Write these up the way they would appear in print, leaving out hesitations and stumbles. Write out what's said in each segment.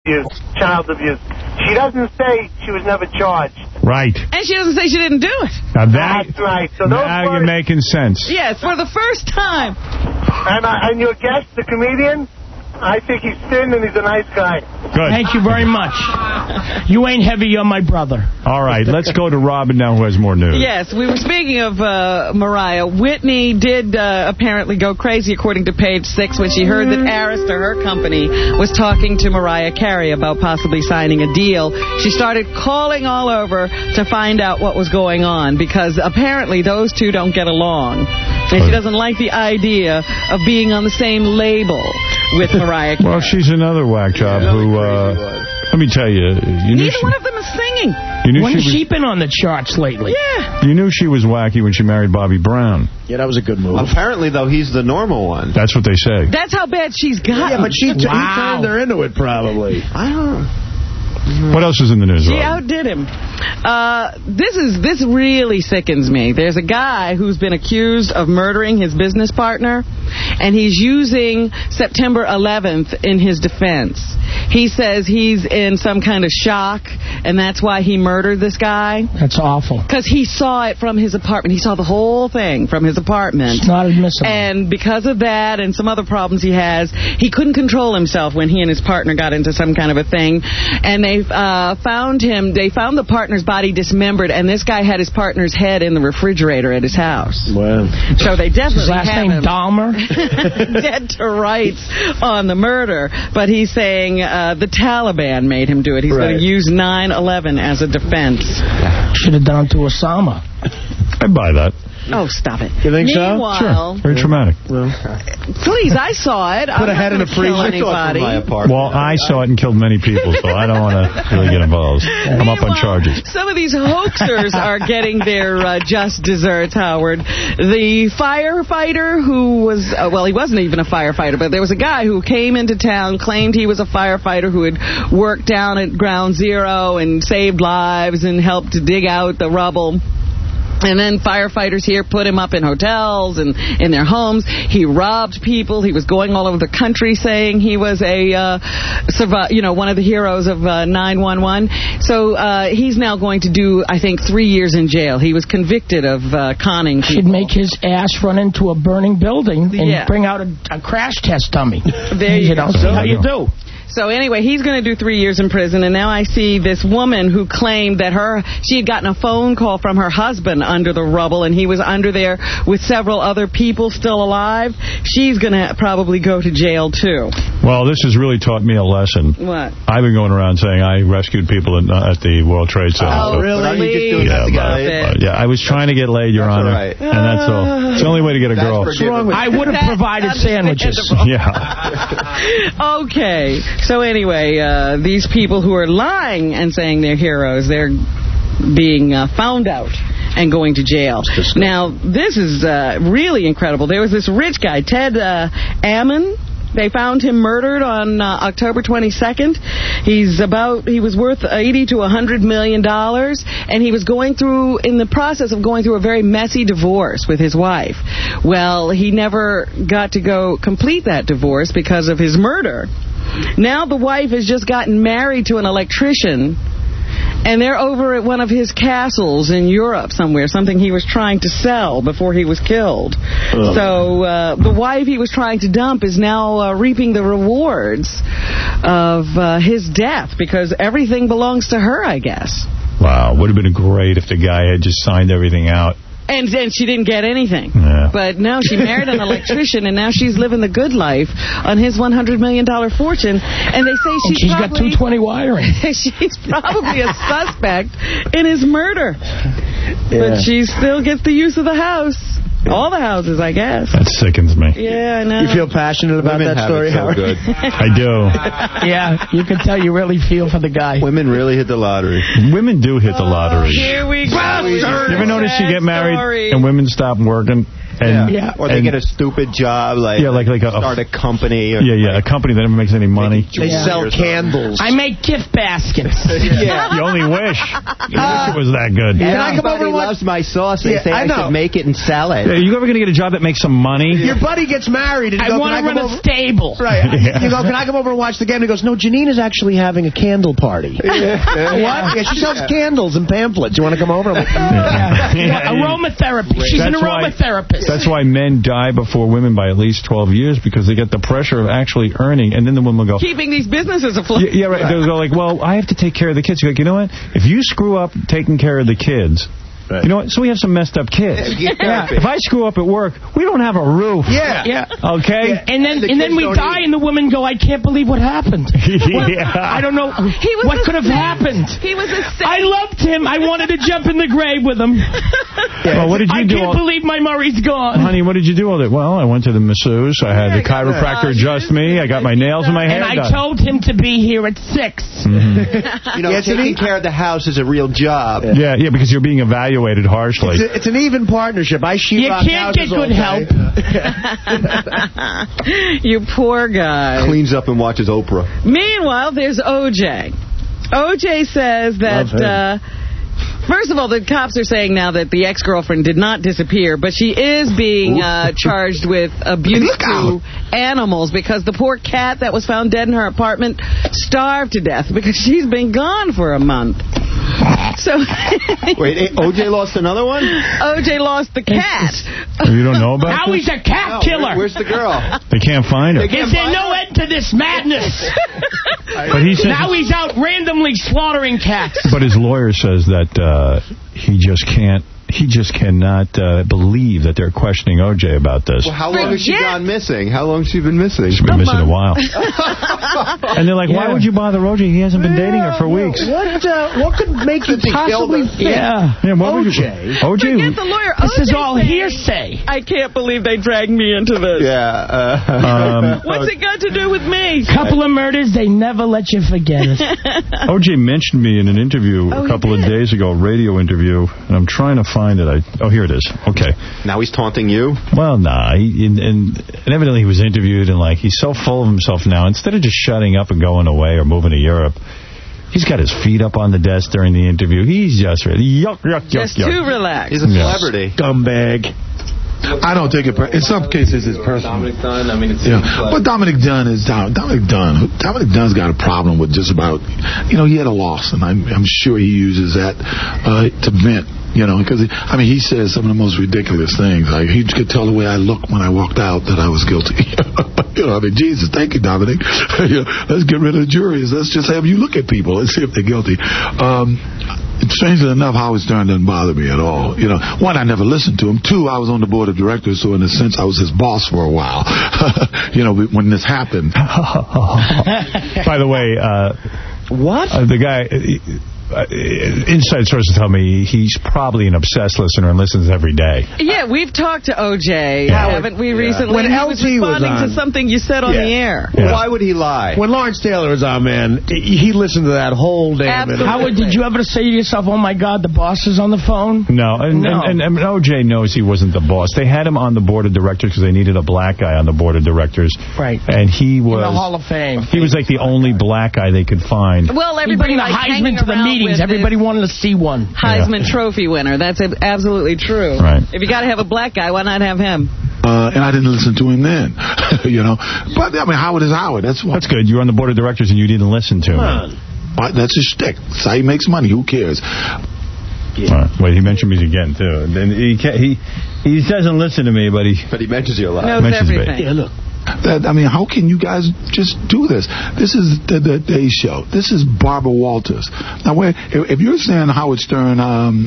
abuse, child abuse. She doesn't say she was never charged. Right. And she doesn't say she didn't do it. Now That's right. So now you're making sense. Yes, for the first time. And your guest, the comedian, I think he's thin and he's a nice guy. Good. Thank you very much. You ain't heavy, you're my brother. All right, let's go to Robin now, who has more news. Yes, we were speaking of Mariah. Whitney did apparently go crazy, according to Page 6, when she heard that Arista, her company, was talking to Mariah Carey about possibly signing a deal. She started calling all over to find out what was going on, because apparently those two don't get along. And she doesn't like the idea of being on the same label with Mariah Carey. Well, she's another whack job who, let me tell you. Neither one of them is singing. When she been on the charts lately? Yeah. You knew she was wacky when she married Bobby Brown. Yeah, that was a good move. Apparently, though, he's the normal one. That's what they say. That's how bad she's got. Yeah, but he turned her into it, probably. I don't know. What else is in the news, She Robin? outdid him. This really sickens me. There's a guy who's been accused of murdering his business partner, and he's using September 11th in his defense. He says he's in some kind of shock, and that's why he murdered this guy. That's awful. Because he saw it from his apartment. He saw the whole thing from his apartment. It's not admissible. And because of that and some other problems he has, he couldn't control himself when he and his partner got into some kind of a thing. And they found the partner's body dismembered, and this guy had his partner's head in the refrigerator at his house. Wow. So they definitely His last have name him Dahmer? dead to rights on the murder. But he's saying the Taliban made him do it. He's going to use 9/11 as a defense. Should have done it to Osama. I'd buy that. Oh, stop it. You think Meanwhile, Sure. Very traumatic. please, I saw it. Put a head in a freezer. Anybody. Well, I saw it and killed many people, so I don't want to really get involved. I'm up on charges. Some of these hoaxers are getting their just desserts, Howard. The firefighter who was, he wasn't even a firefighter, but there was a guy who came into town, claimed he was a firefighter who had worked down at Ground Zero and saved lives and helped to dig out the rubble. And then firefighters here put him up in hotels and in their homes. He robbed people. He was going all over the country saying he was one of the heroes of 911. So he's now going to do, I think, 3 years in jail. He was convicted of conning people. Should make his ass run into a burning building and bring out a crash test dummy. There you go. See how you do. So anyway, he's going to do 3 years in prison, and now I see this woman who claimed that she had gotten a phone call from her husband under the rubble, and he was under there with several other people still alive. She's going to probably go to jail, too. Well, this has really taught me a lesson. What? I've been going around saying I rescued people at the World Trade Center. Oh, really? Yeah, I was trying to get laid, Your Honor, right. and that's all. It's the only way to get a girl. I would have provided sandwiches. Yeah. Okay. So anyway, these people who are lying and saying they're heroes, they're being found out and going to jail. Now, this is really incredible. There was this rich guy, Ted Ammon. They found him murdered on October 22nd. He was worth $80 to $100 million, and he was in the process of going through a very messy divorce with his wife. Well, he never got to go complete that divorce because of his murder. Now the wife has just gotten married to an electrician, and they're over at one of his castles in Europe somewhere, something he was trying to sell before he was killed. So the wife he was trying to dump is now reaping the rewards of his death, because everything belongs to her, I guess. Wow, would have been great if the guy had just signed everything out. And she didn't get anything. Yeah. But no, she married an electrician, and now she's living the good life on his $100 million fortune. And they say she's got 220 wiring. She's probably a suspect in his murder. Yeah. But she still gets the use of the house. All the houses, I guess. That sickens me. Yeah, I know. You feel passionate about that story, Howard? Good. I do. Yeah, you can tell you really feel for the guy. Women really hit the lottery. Women do hit the lottery. Here we go. You ever notice you get married and women stop working? Or they get a stupid job, like start a company. Or a company that never makes any money. They sell candles. I make gift baskets. You only wish. You wish it was that good. Everybody loves my sauce. They say I should make it and sell it. Are you ever going to get a job that makes some money? Your buddy gets married. And I want to run a stable. Right. You go, can I come over and watch the game? He goes, no, Janine is actually having a candle party. What? Yeah, she sells candles and pamphlets. You want to come over? I'm like, aromatherapy. She's an aromatherapist. That's why men die before women by at least 12 years, because they get the pressure of actually earning, and then the woman will go... Keeping these businesses afloat. Yeah, right. They'll go like, well, I have to take care of the kids. You're like, you know what? If you screw up taking care of the kids... Right. You know what? So we have some messed up kids. If I screw up at work, we don't have a roof. Okay? Yeah. And then we die, and the women go, I can't believe what happened. I don't know what could have happened. He was I loved him. I wanted to jump in the grave with him. Well, what did you do? I can't believe my Murray's gone. Honey, what did you do all day? Well, I went to the masseuse. I had the chiropractor adjust me. I got my nails and my hair done. And I told him to be here at 6. You know, taking care of the house is a real job. Yeah, because you're being evaluated harshly. It's an even partnership. You can't get good help. You poor guy. Cleans up and watches Oprah. Meanwhile, there's O.J. O.J. says that... First of all, the cops are saying now that the ex-girlfriend did not disappear, but she is being charged with abuse to animals because the poor cat that was found dead in her apartment starved to death because she's been gone for a month. So wait, O.J. lost another one? O.J. lost the cat. You don't know about Now he's a cat killer. Where's the girl? They can't find her. Is there no end to this madness? But he says now he's out randomly slaughtering cats. But his lawyer says that he just cannot believe that they're questioning O.J. about this. Well, how long has she gone missing? How long has she been missing? She's been missing a while. And they're like, why would you bother O.J.? He hasn't been dating her for weeks. What could make you possibly think? What would O.J. Forget the lawyer. This is all hearsay. I can't believe they dragged me into this. What's it got to do with me? Couple of murders, they never let you forget it. O.J. mentioned me in an interview a couple of days ago, a radio interview, and I'm trying to find it. Here it is. Okay. Now he's taunting you? Well, nah. And evidently he was interviewed, and he's so full of himself now. Instead of just shutting up and going away or moving to Europe, he's got his feet up on the desk during the interview. He's just yuck. Just too relaxed. He's a celebrity. Scumbag. I don't take it. In some cases, it's personal. Dominic Dunn. I mean, but Dominic Dunn is Dominic Dunn. Dominic Dunn's got a problem with just about. He had a loss, and I'm sure he uses that to vent. Because he says some of the most ridiculous things. Like he could tell the way I looked when I walked out that I was guilty. Jesus, thank you, Dominic. Let's get rid of the juries. Let's just have you look at people and see if they're guilty. Strangely enough, Howard Stern doesn't bother me at all. One, I never listened to him. Two, I was on the board of directors, so in a sense, I was his boss for a while. When this happened. By the way, what? The guy... inside sources tell me he's probably an obsessed listener and listens every day. Yeah, we've talked to O.J., haven't we, recently? When he was responding to something you said on the air. Yeah. Why would he lie? When Lawrence Taylor was on, man, he listened to that whole damn interview. Howard, did you ever say to yourself, oh, my God, the boss is on the phone? No, and O.J. knows he wasn't the boss. They had him on the board of directors because they needed a black guy on the board of directors. Right. And he was... in the Hall of Fame. He was like the only black guy they could find. Well, everybody the Heisman to the meetings. Everybody wanted to see one. Heisman Trophy winner. That's absolutely true. Right. If you got to have a black guy, why not have him? And I didn't listen to him then, But Howard is Howard. That's good. You were on the board of directors and you didn't listen to him. That's his shtick. That's how he makes money. Who cares? Yeah. Wait, he mentioned me again too. Then he doesn't listen to me, but he mentions you a lot. Knows everything. Yeah, look. How can you guys just do this? This is the Day Show. This is Barbara Walters. Now, if you're saying Howard Stern,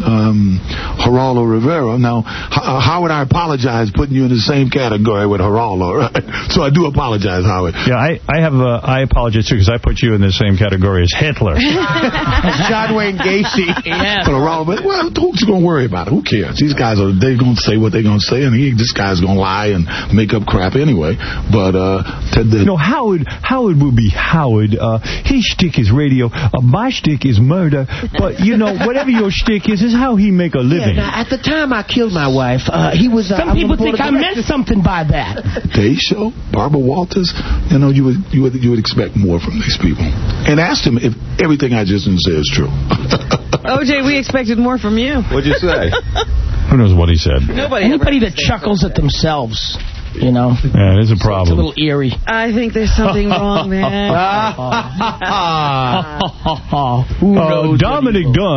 Geraldo Rivera, now, Howard, I apologize putting you in the same category with Geraldo, right? So I do apologize, Howard. Yeah, I apologize, too, because I put you in the same category as Hitler. John Wayne Gacy. Yes. But who's going to worry about it? Who cares? These guys they're going to say what they're going to say, and this guy's going to lie and make up crap anyway. But Ted did. No, Howard will be Howard. His shtick is radio. My shtick is murder. But, you know, whatever your shtick is how he make a living. Yeah, now, at the time I killed my wife, he was... Some people think I meant something by that. Day Show, Barbara Walters, you know, you would expect more from these people. And asked him if everything I just said is true. OJ, we expected more from you. What'd you say? Who knows what he said? Anybody that chuckles at themselves, you know. Yeah, it is a problem. It's a little eerie. I think there's something wrong there. Dominic Dunn.